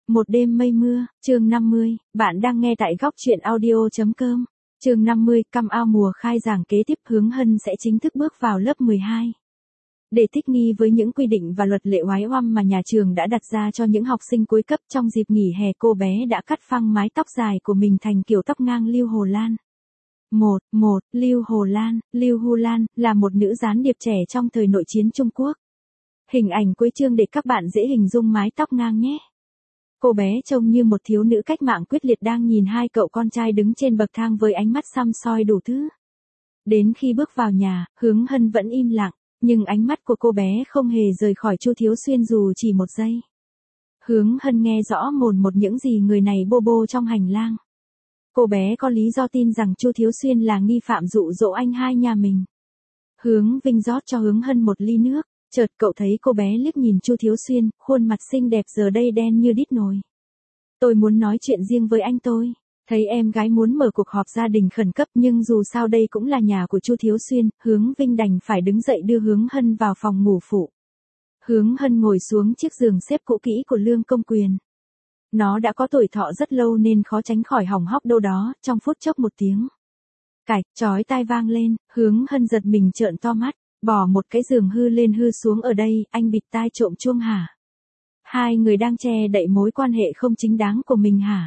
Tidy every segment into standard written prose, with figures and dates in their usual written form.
Một đêm mây mưa, chương 50, bạn đang nghe tại góc truyện audio.com. Chương 50, căm ao mùa khai giảng kế tiếp Hướng Hân sẽ chính thức bước vào lớp 12. Để thích nghi với những quy định và luật lệ oái oăm mà nhà trường đã đặt ra cho những học sinh cuối cấp trong dịp nghỉ hè, cô bé đã cắt phăng mái tóc dài của mình thành kiểu tóc ngang Lưu Hồ Lan. Lưu Hồ Lan. Lưu Hồ Lan là một nữ gián điệp trẻ trong thời nội chiến Trung Quốc. Hình ảnh cuối chương để các bạn dễ hình dung mái tóc ngang nhé. Cô bé trông như một thiếu nữ cách mạng quyết liệt đang nhìn hai cậu con trai đứng trên bậc thang với ánh mắt săm soi đủ thứ. Đến khi bước vào nhà, Hướng Hân vẫn im lặng, nhưng ánh mắt của cô bé không hề rời khỏi Chu Thiếu Xuyên dù chỉ một giây. Hướng Hân nghe rõ mồn một những gì người này bô bô trong hành lang. Cô bé có lý do tin rằng Chu Thiếu Xuyên là nghi phạm dụ dỗ anh hai nhà mình. Hướng Vinh rót cho Hướng Hân một ly nước. Chợt cậu thấy cô bé liếc nhìn Chu Thiếu Xuyên, khuôn mặt xinh đẹp giờ đây đen như đít nồi. Tôi muốn nói chuyện riêng với anh tôi. Thấy em gái muốn mở cuộc họp gia đình khẩn cấp nhưng dù sao đây cũng là nhà của Chu Thiếu Xuyên, Hướng Vinh đành phải đứng dậy đưa Hướng Hân vào phòng ngủ phụ. Hướng Hân ngồi xuống chiếc giường xếp cũ kỹ của Lương Công Quyền. Nó đã có tuổi thọ rất lâu nên khó tránh khỏi hỏng hóc đâu đó, trong phút chốc một tiếng cạch chói tai vang lên, Hướng Hân giật mình trợn to mắt. Bỏ một cái giường hư lên hư xuống ở đây, anh bịt tai trộm chuông hả? Hai người đang che đậy mối quan hệ không chính đáng của mình hả?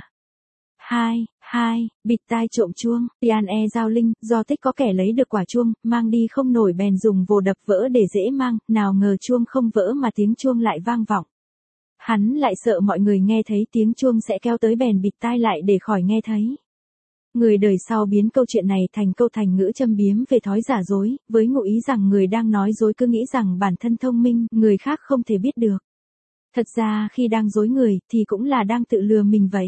Bịt tai trộm chuông, Pian Giao Linh, do tích có kẻ lấy được quả chuông, mang đi không nổi bèn dùng vồ đập vỡ để dễ mang, nào ngờ chuông không vỡ mà tiếng chuông lại vang vọng. Hắn lại sợ mọi người nghe thấy tiếng chuông sẽ kéo tới bèn bịt tai lại để khỏi nghe thấy. Người đời sau biến câu chuyện này thành câu thành ngữ châm biếm về thói giả dối, với ngụ ý rằng người đang nói dối cứ nghĩ rằng bản thân thông minh, người khác không thể biết được. Thật ra khi đang dối người thì cũng là đang tự lừa mình vậy.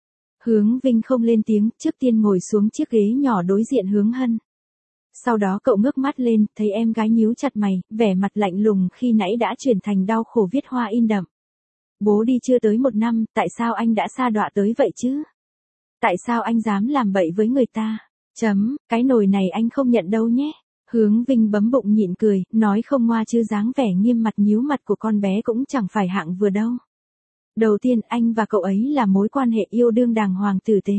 Hướng Vinh không lên tiếng, trước tiên ngồi xuống chiếc ghế nhỏ đối diện Hướng Hân. Sau đó cậu ngước mắt lên, thấy em gái nhíu chặt mày, vẻ mặt lạnh lùng khi nãy đã chuyển thành đau khổ viết hoa in đậm. Bố đi chưa tới 1 năm, tại sao anh đã sa đọa tới vậy chứ? Tại sao anh dám làm bậy với người ta? Cái nồi này anh không nhận đâu nhé. Hướng Vinh bấm bụng nhịn cười, nói không ngoa chứ dáng vẻ nghiêm mặt nhíu mặt của con bé cũng chẳng phải hạng vừa đâu. Đầu tiên, anh và cậu ấy là mối quan hệ yêu đương đàng hoàng tử tế.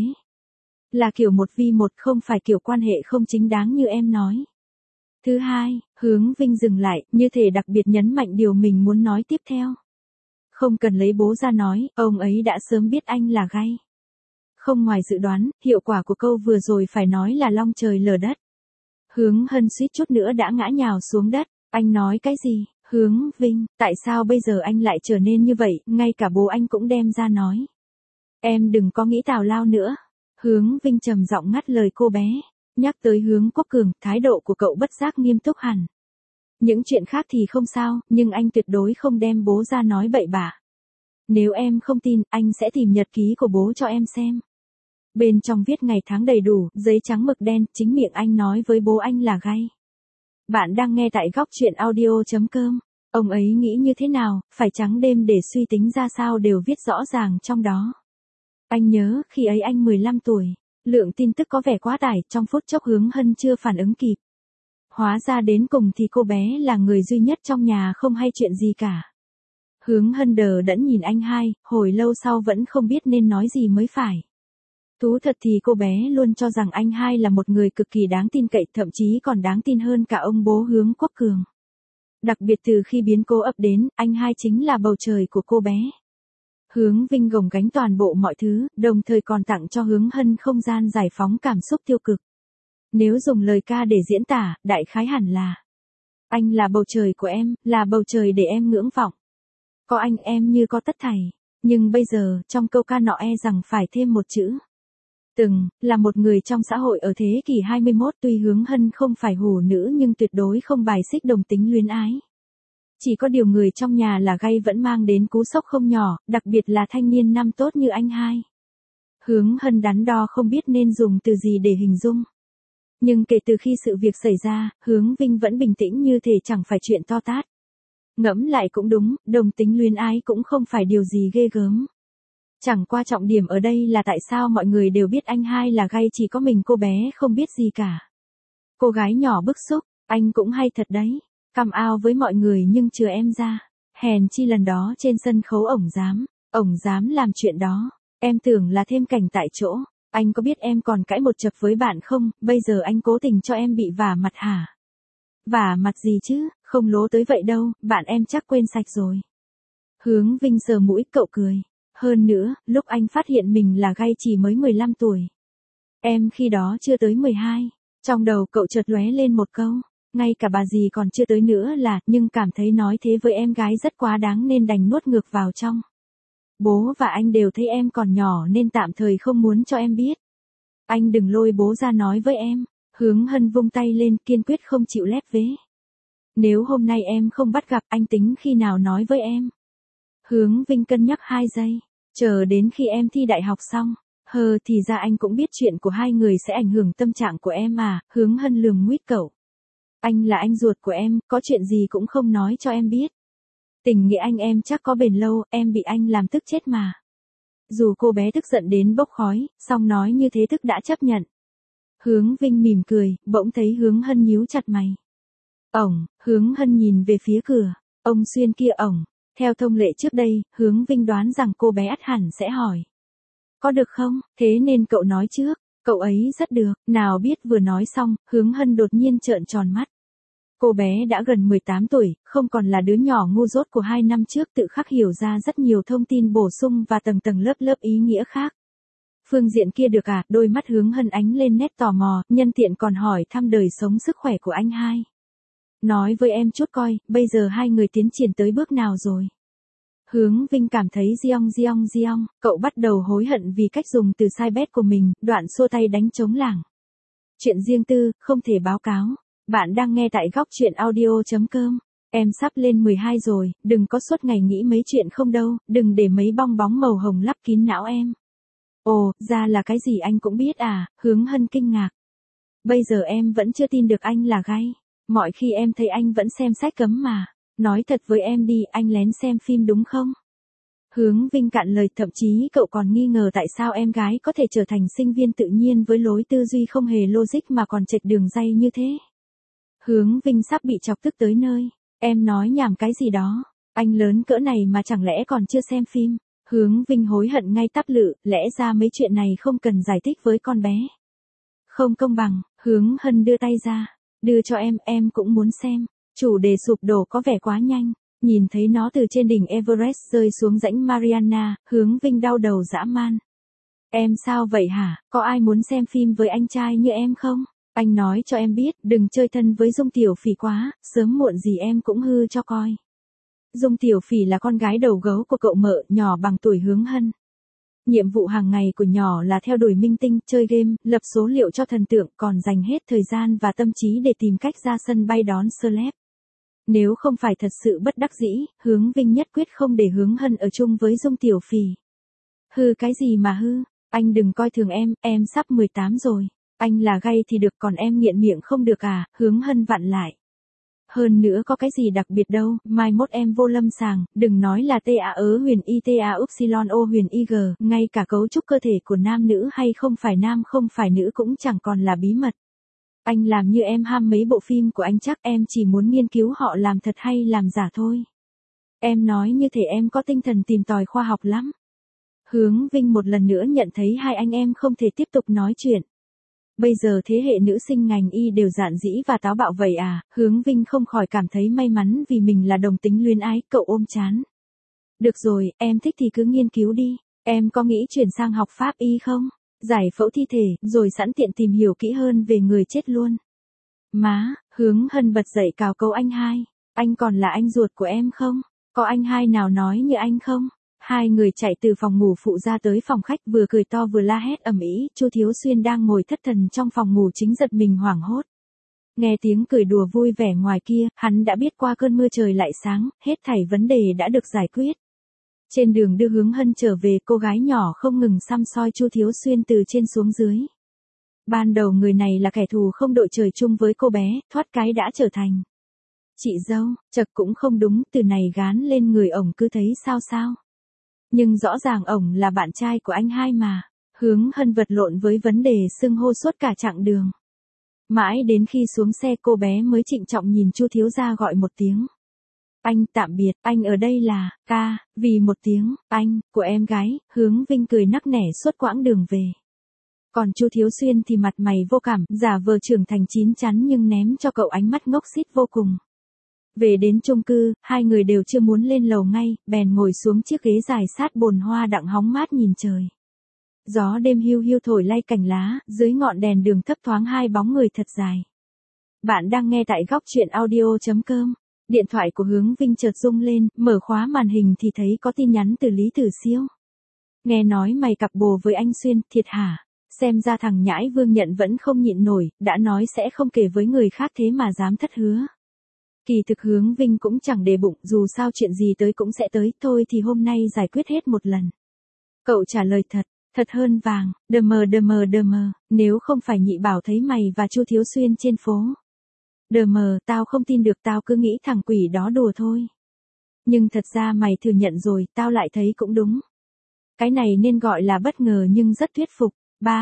Là kiểu 1v1, không phải kiểu quan hệ không chính đáng như em nói. Thứ hai, Hướng Vinh dừng lại, như thể đặc biệt nhấn mạnh điều mình muốn nói tiếp theo. Không cần lấy bố ra nói, ông ấy đã sớm biết anh là gay. Không ngoài dự đoán, hiệu quả của câu vừa rồi phải nói là long trời lở đất. Hướng Hân suýt chút nữa đã ngã nhào xuống đất. Anh nói cái gì? Hướng Vinh, tại sao bây giờ anh lại trở nên như vậy, ngay cả bố anh cũng đem ra nói. Em đừng có nghĩ tào lao nữa. Hướng Vinh trầm giọng ngắt lời cô bé. Nhắc tới Hướng Quốc Cường, thái độ của cậu bất giác nghiêm túc hẳn. Những chuyện khác thì không sao, nhưng anh tuyệt đối không đem bố ra nói bậy bạ. Nếu em không tin, anh sẽ tìm nhật ký của bố cho em xem. Bên trong viết ngày tháng đầy đủ, giấy trắng mực đen, chính miệng anh nói với bố anh là gay. Bạn đang nghe tại góc truyện audio.com. Ông ấy nghĩ như thế nào, phải trắng đêm để suy tính ra sao đều viết rõ ràng trong đó. Anh nhớ, khi ấy anh 15 tuổi. Lượng tin tức có vẻ quá tải, trong phút chốc Hướng Hân chưa phản ứng kịp. Hóa ra đến cùng thì cô bé là người duy nhất trong nhà không hay chuyện gì cả. Hướng Hân đờ đẫn nhìn anh hai, hồi lâu sau vẫn không biết nên nói gì mới phải. Thú thật thì cô bé luôn cho rằng anh hai là một người cực kỳ đáng tin cậy, thậm chí còn đáng tin hơn cả ông bố Hướng Quốc Cường. Đặc biệt từ khi biến cố ập đến, anh hai chính là bầu trời của cô bé. Hướng Vinh gồng gánh toàn bộ mọi thứ, đồng thời còn tặng cho Hướng Hân không gian giải phóng cảm xúc tiêu cực. Nếu dùng lời ca để diễn tả, đại khái hẳn là: anh là bầu trời của em, là bầu trời để em ngưỡng vọng. Có anh em như có tất thảy. Nhưng bây giờ, trong câu ca nọ e rằng phải thêm một chữ. Từng, là một người trong xã hội ở thế kỷ 21, tuy Hướng Hân không phải hủ nữ nhưng tuyệt đối không bài xích đồng tính luyến ái. Chỉ có điều người trong nhà là gay vẫn mang đến cú sốc không nhỏ, đặc biệt là thanh niên năm tốt như anh hai. Hướng Hân đắn đo không biết nên dùng từ gì để hình dung. Nhưng kể từ khi sự việc xảy ra, Hướng Vinh vẫn bình tĩnh như thể chẳng phải chuyện to tát. Ngẫm lại cũng đúng, đồng tính luyến ái cũng không phải điều gì ghê gớm. Chẳng qua trọng điểm ở đây là tại sao mọi người đều biết anh hai là gay, chỉ có mình cô bé không biết gì cả. Cô gái nhỏ bức xúc, anh cũng hay thật đấy. Cằm ao với mọi người nhưng chừa em ra. Hèn chi lần đó trên sân khấu ổng dám. Ổng dám làm chuyện đó, em tưởng là thêm cảnh tại chỗ, anh có biết em còn cãi một chập với bạn không, bây giờ anh cố tình cho em bị vả mặt hả? Vả mặt gì chứ, không lố tới vậy đâu, bạn em chắc quên sạch rồi. Hướng Vinh sờ mũi, cậu cười. Hơn nữa, lúc anh phát hiện mình là gay chỉ mới 15 tuổi. Em khi đó chưa tới 12. Trong đầu cậu chợt lóe lên một câu. Ngay cả bà dì còn chưa tới nữa là, nhưng cảm thấy nói thế với em gái rất quá đáng nên đành nuốt ngược vào trong. Bố và anh đều thấy em còn nhỏ nên tạm thời không muốn cho em biết. Anh đừng lôi bố ra nói với em. Hướng Hân vung tay lên, kiên quyết không chịu lép vế. Nếu hôm nay em không bắt gặp, anh tính khi nào nói với em. Hướng Vinh cân nhắc 2 giây. Chờ đến khi em thi đại học xong. Thì ra anh cũng biết chuyện của hai người sẽ ảnh hưởng tâm trạng của em à, Hướng Hân lườm nguýt cậu. Anh là anh ruột của em, có chuyện gì cũng không nói cho em biết. Tình nghĩa anh em chắc có bền lâu, em bị anh làm tức chết mà. Dù cô bé tức giận đến bốc khói, song nói như thế tức đã chấp nhận. Hướng Vinh mỉm cười, bỗng thấy Hướng Hân nhíu chặt mày. Hướng Hân nhìn về phía cửa. Ông Xuyên kia ổng. Theo thông lệ trước đây, Hướng Vinh đoán rằng cô bé ắt hẳn sẽ hỏi. Có được không, thế nên cậu nói trước. Cậu ấy rất được, nào biết vừa nói xong, Hướng Hân đột nhiên trợn tròn mắt. Cô bé đã gần 18 tuổi, không còn là đứa nhỏ ngu dốt của 2 năm trước tự khắc hiểu ra rất nhiều thông tin bổ sung và tầng tầng lớp lớp ý nghĩa khác. Phương diện kia được à, đôi mắt Hướng Hân ánh lên nét tò mò, nhân tiện còn hỏi thăm đời sống sức khỏe của anh hai. Nói với em chút coi, bây giờ hai người tiến triển tới bước nào rồi? Hướng Vinh cảm thấy giong, cậu bắt đầu hối hận vì cách dùng từ sai bét của mình, đoạn xua tay đánh trống lảng. Chuyện riêng tư, không thể báo cáo. Bạn đang nghe tại góc chuyện audio.com. Em sắp lên 12 rồi, đừng có suốt ngày nghĩ mấy chuyện không đâu, đừng để mấy bong bóng màu hồng lấp kín não em. Ồ, ra là cái gì anh cũng biết à, Hướng Hân kinh ngạc. Bây giờ em vẫn chưa tin được anh là gay. Mọi khi em thấy anh vẫn xem sách cấm mà. Nói thật với em đi, anh lén xem phim đúng không? Hướng Vinh cạn lời, thậm chí cậu còn nghi ngờ tại sao em gái có thể trở thành sinh viên tự nhiên với lối tư duy không hề logic mà còn chệch đường ray như thế. Hướng Vinh sắp bị chọc tức tới nơi. Em nói nhảm cái gì đó. Anh lớn cỡ này mà chẳng lẽ còn chưa xem phim. Hướng Vinh hối hận ngay tắp lự, lẽ ra mấy chuyện này không cần giải thích với con bé. Không công bằng, Hướng Hân đưa tay ra. Đưa cho em cũng muốn xem. Chủ đề sụp đổ có vẻ quá nhanh. Nhìn thấy nó từ trên đỉnh Everest rơi xuống rãnh Mariana, Hướng Vinh đau đầu dã man. Em sao vậy hả, có ai muốn xem phim với anh trai như em không? Anh nói cho em biết, đừng chơi thân với Dung Tiểu Phỉ quá, sớm muộn gì em cũng hư cho coi. Dung Tiểu Phỉ là con gái đầu gấu của cậu mợ, nhỏ bằng tuổi Hướng Hân. Nhiệm vụ hàng ngày của nhỏ là theo đuổi minh tinh, chơi game, lập số liệu cho thần tượng, còn dành hết thời gian và tâm trí để tìm cách ra sân bay đón celeb. Nếu không phải thật sự bất đắc dĩ, Hướng Vinh nhất quyết không để Hướng Hân ở chung với Dung Tiểu Phỉ. Hư cái gì mà hư, anh đừng coi thường em sắp 18 rồi. Anh là gay thì được, còn em nghiện miệng không được à, Hướng Hân vặn lại. Hơn nữa có cái gì đặc biệt đâu, mai mốt em vô lâm sàng, đừng nói là TAE-ITA-Y-G, ngay cả cấu trúc cơ thể của nam nữ hay không phải nữ cũng chẳng còn là bí mật. Anh làm như em ham mấy bộ phim của anh chắc em chỉ muốn nghiên cứu họ làm thật hay làm giả thôi. Em nói như thể em có tinh thần tìm tòi khoa học lắm. Hướng Vinh một lần nữa nhận thấy hai anh em không thể tiếp tục nói chuyện. Bây giờ thế hệ nữ sinh ngành y đều dạn dĩ và táo bạo vậy à, Hướng Vinh không khỏi cảm thấy may mắn vì mình là đồng tính luyến ái, cậu ôm chán. Được rồi, em thích thì cứ nghiên cứu đi, em có nghĩ chuyển sang học pháp y không? Giải phẫu thi thể, rồi sẵn tiện tìm hiểu kỹ hơn về người chết luôn. Má, Hướng Hân bật dậy cào cấu anh hai, anh còn là anh ruột của em không? Có anh hai nào nói như anh không? Hai người chạy từ phòng ngủ phụ ra tới phòng khách, vừa cười to vừa la hét ầm ĩ. Chu Thiếu Xuyên đang ngồi thất thần trong phòng ngủ chính giật mình hoảng hốt. Nghe tiếng cười đùa vui vẻ ngoài kia, hắn đã biết qua cơn mưa trời lại sáng, hết thảy vấn đề đã được giải quyết. Trên đường đưa Hướng Hân trở về, cô gái nhỏ không ngừng săm soi Chu Thiếu Xuyên từ trên xuống dưới. Ban đầu người này là kẻ thù không đội trời chung với cô bé, thoát cái đã trở thành chị dâu, chật cũng không đúng, từ này gán lên người ổng cứ thấy sao. Nhưng rõ ràng ổng là bạn trai của anh hai mà. Hướng Hân vật lộn với vấn đề xưng hô suốt cả chặng đường. Mãi đến khi xuống xe cô bé mới trịnh trọng nhìn Chu thiếu gia gọi một tiếng. Anh tạm biệt, anh ở đây là, ca, vì một tiếng, anh, của em gái, Hướng Vinh cười nắc nẻ suốt quãng đường về. Còn Chu Thiếu Xuyên thì mặt mày vô cảm, giả vờ trưởng thành chín chắn nhưng ném cho cậu ánh mắt ngốc xít vô cùng. Về đến chung cư, hai người đều chưa muốn lên lầu ngay, bèn ngồi xuống chiếc ghế dài sát bồn hoa đặng hóng mát nhìn trời. Gió đêm hiu hiu thổi lay cành lá, dưới ngọn đèn đường thấp thoáng hai bóng người thật dài. Bạn đang nghe tại góc truyện audio.com. Điện thoại của Hướng Vinh chợt rung lên, mở khóa màn hình thì thấy có tin nhắn từ Lý Tử Siêu. Nghe nói mày cặp bồ với anh Xuyên, thiệt hả? Xem ra thằng nhãi Vương Nhận vẫn không nhịn nổi, đã nói sẽ không kể với người khác thế mà dám thất hứa. Kỳ thực Hướng Vinh cũng chẳng để bụng, dù sao chuyện gì tới cũng sẽ tới, thôi thì hôm nay giải quyết hết một lần. Cậu trả lời thật hơn vàng, đờ mờ, nếu không phải nhị bảo thấy mày và Chu Thiếu Xuyên trên phố. Đờ mờ, tao không tin được, tao cứ nghĩ thằng quỷ đó đùa thôi. Nhưng thật ra mày thừa nhận rồi, tao lại thấy cũng đúng. Cái này nên gọi là bất ngờ nhưng rất thuyết phục.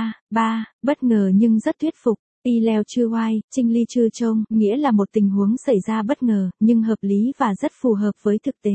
Bất ngờ nhưng rất thuyết phục. Y leo chưa oai, trinh ly chưa trông, nghĩa là một tình huống xảy ra bất ngờ, nhưng hợp lý và rất phù hợp với thực tế.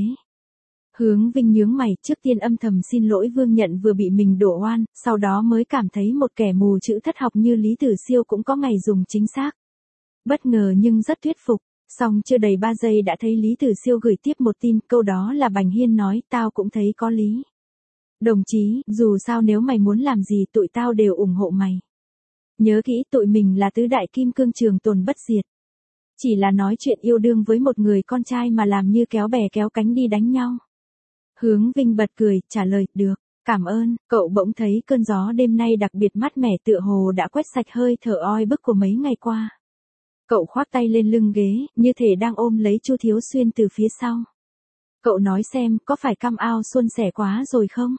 Hướng Vinh nhướng mày, trước tiên âm thầm xin lỗi Vương Nhận vừa bị mình đổ oan, sau đó mới cảm thấy một kẻ mù chữ thất học như Lý Tử Siêu cũng có ngày dùng chính xác. Bất ngờ nhưng rất thuyết phục, xong chưa đầy 3 giây đã thấy Lý Tử Siêu gửi tiếp một tin, câu đó là Bành Hiên nói, tao cũng thấy có lý. Đồng chí, dù sao nếu mày muốn làm gì tụi tao đều ủng hộ mày. Nhớ kỹ tụi mình là tứ đại kim cương trường tồn bất diệt. Chỉ là nói chuyện yêu đương với một người con trai mà làm như kéo bè kéo cánh đi đánh nhau. Hướng Vinh bật cười, trả lời, được, cảm ơn. Cậu bỗng thấy cơn gió đêm nay đặc biệt mát mẻ, tựa hồ đã quét sạch hơi thở oi bức của mấy ngày qua. Cậu khoác tay lên lưng ghế, như thể đang ôm lấy Chu Thiếu Xuyên từ phía sau. Cậu nói xem, có phải căm ao suôn sẻ quá rồi không?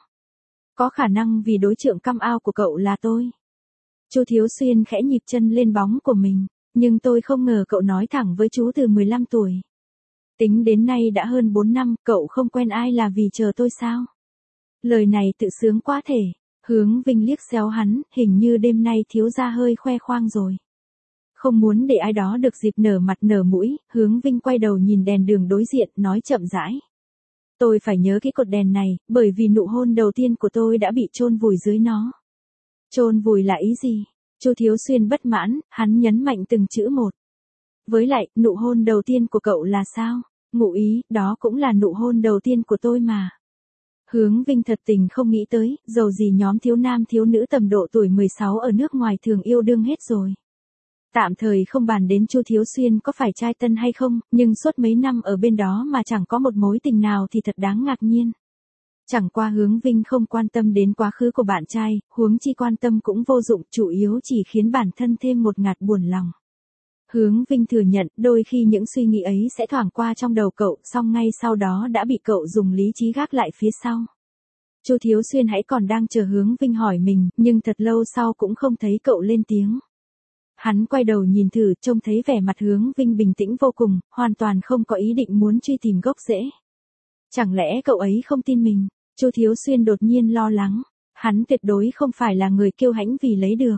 Có khả năng vì đối tượng căm ao của cậu là tôi. Chu Thiếu Xuyên khẽ nhịp chân lên bóng của mình, nhưng tôi không ngờ cậu nói thẳng với chú từ 15 tuổi. Tính đến nay đã hơn 4 năm, cậu không quen ai là vì chờ tôi sao? Lời này tự sướng quá thể. Hướng Vinh liếc xéo hắn, hình như đêm nay thiếu gia hơi khoe khoang rồi. Không muốn để ai đó được dịp nở mặt nở mũi, Hướng Vinh quay đầu nhìn đèn đường đối diện, nói chậm rãi. Tôi phải nhớ cái cột đèn này, bởi vì nụ hôn đầu tiên của tôi đã bị chôn vùi dưới nó. Chôn vùi là ý gì? Chu Thiếu Xuyên bất mãn, hắn nhấn mạnh từng chữ một. Với lại, nụ hôn đầu tiên của cậu là sao? Ngụ ý, đó cũng là nụ hôn đầu tiên của tôi mà. Hướng Vinh thật tình không nghĩ tới, dầu gì nhóm thiếu nam thiếu nữ tầm độ tuổi 16 ở nước ngoài thường yêu đương hết rồi. Tạm thời không bàn đến Chu Thiếu Xuyên có phải trai tân hay không, nhưng suốt mấy năm ở bên đó mà chẳng có một mối tình nào thì thật đáng ngạc nhiên. Chẳng qua Hướng Vinh không quan tâm đến quá khứ của bạn trai, huống chi quan tâm cũng vô dụng, chủ yếu chỉ khiến bản thân thêm một ngạt buồn lòng. Hướng Vinh thừa nhận, đôi khi những suy nghĩ ấy sẽ thoảng qua trong đầu cậu, song ngay sau đó đã bị cậu dùng lý trí gác lại phía sau. Chu Thiếu Xuyên hãy còn đang chờ Hướng Vinh hỏi mình, nhưng thật lâu sau cũng không thấy cậu lên tiếng. Hắn quay đầu nhìn thử, trông thấy vẻ mặt Hướng Vinh bình tĩnh vô cùng, hoàn toàn không có ý định muốn truy tìm gốc rễ. Chẳng lẽ cậu ấy không tin mình? Chu Thiếu Xuyên đột nhiên lo lắng. Hắn tuyệt đối không phải là người kiêu hãnh vì lấy được.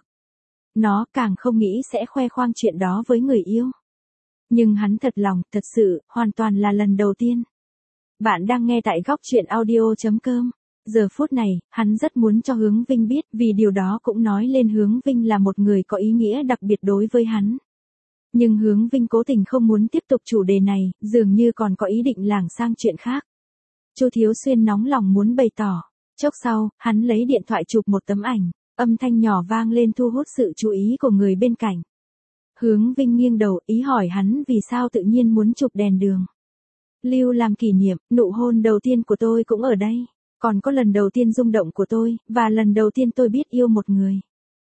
Nó càng không nghĩ sẽ khoe khoang chuyện đó với người yêu. Nhưng hắn thật lòng, thật sự, hoàn toàn là lần đầu tiên. Bạn đang nghe tại góc truyện audio.com. Giờ phút này, hắn rất muốn cho Hướng Vinh biết, vì điều đó cũng nói lên Hướng Vinh là một người có ý nghĩa đặc biệt đối với hắn. Nhưng Hướng Vinh cố tình không muốn tiếp tục chủ đề này, dường như còn có ý định lảng sang chuyện khác. Chu Thiếu Xuyên nóng lòng muốn bày tỏ. Chốc sau, hắn lấy điện thoại chụp một tấm ảnh, âm thanh nhỏ vang lên thu hút sự chú ý của người bên cạnh. Hướng Vinh nghiêng đầu, ý hỏi hắn vì sao tự nhiên muốn chụp đèn đường. Lưu làm kỷ niệm, nụ hôn đầu tiên của tôi cũng ở đây. Còn có lần đầu tiên rung động của tôi, và lần đầu tiên tôi biết yêu một người.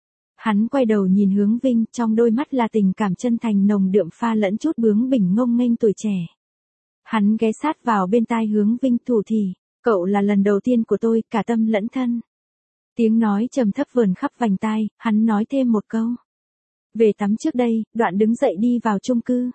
Hắn quay đầu nhìn Hướng Vinh, trong đôi mắt là tình cảm chân thành nồng đượm pha lẫn chút bướng bỉnh ngông nghênh tuổi trẻ. Hắn ghé sát vào bên tai Hướng Vinh thủ thỉ, cậu là lần đầu tiên của tôi, cả tâm lẫn thân. Tiếng nói trầm thấp vờn khắp vành tai, hắn nói thêm một câu. Về tắm trước đây, đoạn đứng dậy đi vào chung cư.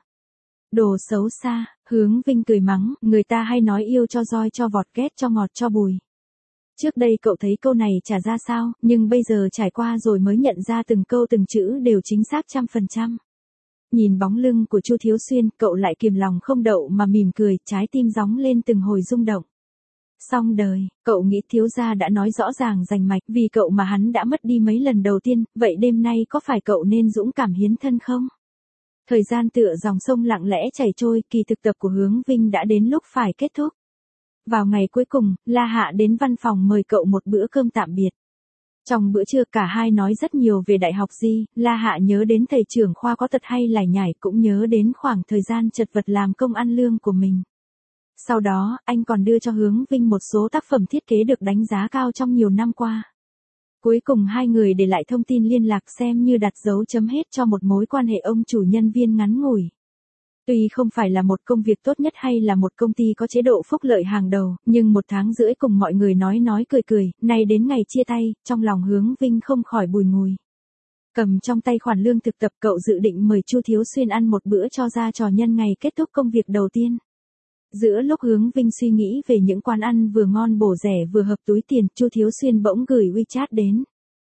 Đồ xấu xa, Hướng Vinh cười mắng, người ta hay nói yêu cho roi cho vọt, ghét cho ngọt cho bùi. Trước đây cậu thấy câu này chả ra sao, nhưng bây giờ trải qua rồi mới nhận ra từng câu từng chữ đều chính xác 100%. Nhìn bóng lưng của Chu Thiếu Xuyên, cậu lại kiềm lòng không đậu mà mỉm cười, trái tim gióng lên từng hồi rung động. Xong đời, cậu nghĩ thiếu gia đã nói rõ ràng rành mạch, vì cậu mà hắn đã mất đi mấy lần đầu tiên, vậy đêm nay có phải cậu nên dũng cảm hiến thân không? Thời gian tựa dòng sông lặng lẽ chảy trôi, kỳ thực tập của Hướng Vinh đã đến lúc phải kết thúc. Vào ngày cuối cùng, La Hạ đến văn phòng mời cậu một bữa cơm tạm biệt. Trong bữa trưa cả hai nói rất nhiều về đại học Di, La Hạ nhớ đến thầy trưởng khoa có tật hay lải nhải, cũng nhớ đến khoảng thời gian chật vật làm công ăn lương của mình. Sau đó, anh còn đưa cho Hướng Vinh một số tác phẩm thiết kế được đánh giá cao trong nhiều năm qua. Cuối cùng hai người để lại thông tin liên lạc xem như đặt dấu chấm hết cho một mối quan hệ ông chủ nhân viên ngắn ngủi. Tuy không phải là một công việc tốt nhất hay là một công ty có chế độ phúc lợi hàng đầu, nhưng 1 tháng rưỡi cùng mọi người nói cười, nay đến ngày chia tay, trong lòng Hướng Vinh không khỏi bùi ngùi. Cầm trong tay khoản lương thực tập, cậu dự định mời Chu Thiếu Xuyên ăn một bữa cho ra trò nhân ngày kết thúc công việc đầu tiên. Giữa lúc Hướng Vinh suy nghĩ về những quán ăn vừa ngon bổ rẻ vừa hợp túi tiền, Chu Thiếu Xuyên bỗng gửi WeChat đến.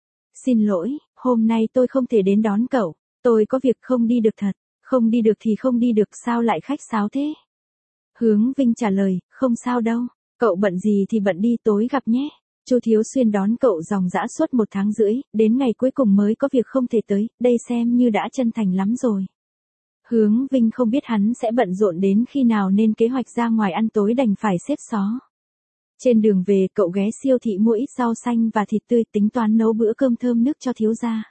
Xin lỗi, hôm nay tôi không thể đến đón cậu, tôi có việc không đi được thật. Không đi được thì không đi được, sao lại khách sáo thế? Hướng Vinh trả lời, không sao đâu, cậu bận gì thì bận đi, tối gặp nhé. Chu Thiếu Xuyên đón cậu dòng dã suốt 1 tháng rưỡi, đến ngày cuối cùng mới có việc không thể tới, đây xem như đã chân thành lắm rồi. Hướng Vinh không biết hắn sẽ bận rộn đến khi nào nên kế hoạch ra ngoài ăn tối đành phải xếp xó. Trên đường về cậu ghé siêu thị mua ít rau xanh và thịt tươi, tính toán nấu bữa cơm thơm nức cho thiếu gia.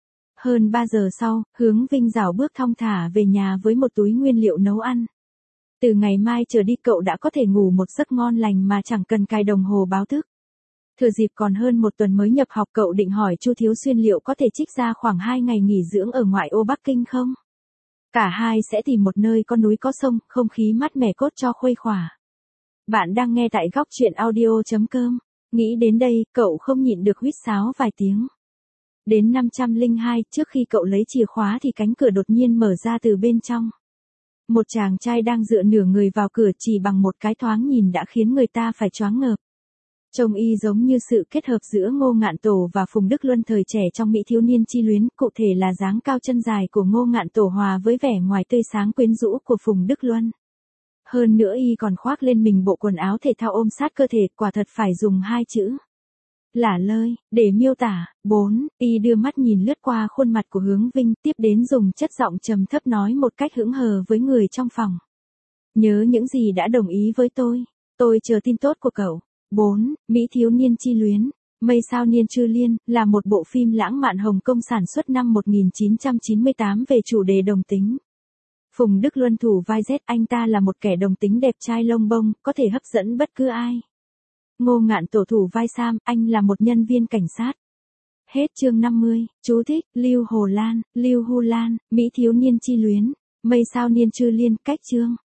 Hơn 3 giờ sau, Hướng Vinh rảo bước thong thả về nhà với một túi nguyên liệu nấu ăn. Từ ngày mai trở đi cậu đã có thể ngủ một giấc ngon lành mà chẳng cần cài đồng hồ báo thức. Thừa dịp còn hơn 1 tuần mới nhập học, cậu định hỏi Chu Thiếu Xuyên liệu có thể trích ra khoảng 2 ngày nghỉ dưỡng ở ngoại ô Bắc Kinh không? Cả hai sẽ tìm một nơi có núi có sông, không khí mát mẻ cốt cho khuây khỏa. Bạn đang nghe tại góc truyện audio.com. Nghĩ đến đây, cậu không nhịn được huýt sáo vài tiếng. Đến 502, trước khi cậu lấy chìa khóa thì cánh cửa đột nhiên mở ra từ bên trong. Một chàng trai đang dựa nửa người vào cửa, chỉ bằng một cái thoáng nhìn đã khiến người ta phải choáng ngợp. Trông y giống như sự kết hợp giữa Ngô Ngạn Tổ và Phùng Đức Luân thời trẻ trong Mỹ Thiếu Niên Chi Luyến, cụ thể là dáng cao chân dài của Ngô Ngạn Tổ hòa với vẻ ngoài tươi sáng quyến rũ của Phùng Đức Luân. Hơn nữa y còn khoác lên mình bộ quần áo thể thao ôm sát cơ thể, quả thật phải dùng 2 chữ lả lơi để miêu tả. 4. Y đưa mắt nhìn lướt qua khuôn mặt của Hướng Vinh, tiếp đến dùng chất giọng trầm thấp nói một cách hững hờ với người trong phòng. Nhớ những gì đã đồng ý với tôi chờ tin tốt của cậu. 4. Mỹ Thiếu Niên Chi Luyến, Mây Sao Niên Chư Liên, là một bộ phim lãng mạn Hồng Kông sản xuất năm 1998 về chủ đề đồng tính. Phùng Đức Luân thủ vai Z, anh ta là một kẻ đồng tính đẹp trai lông bông, có thể hấp dẫn bất cứ ai. Ngô Ngạn Tổ thủ vai Sam, anh là một nhân viên cảnh sát. Hết chương 50, chú thích, Lưu Hồ Lan, Lưu Hu Lan, Mỹ Thiếu Niên Chi Luyến, Mây Sao Niên Chư Liên, cách chương.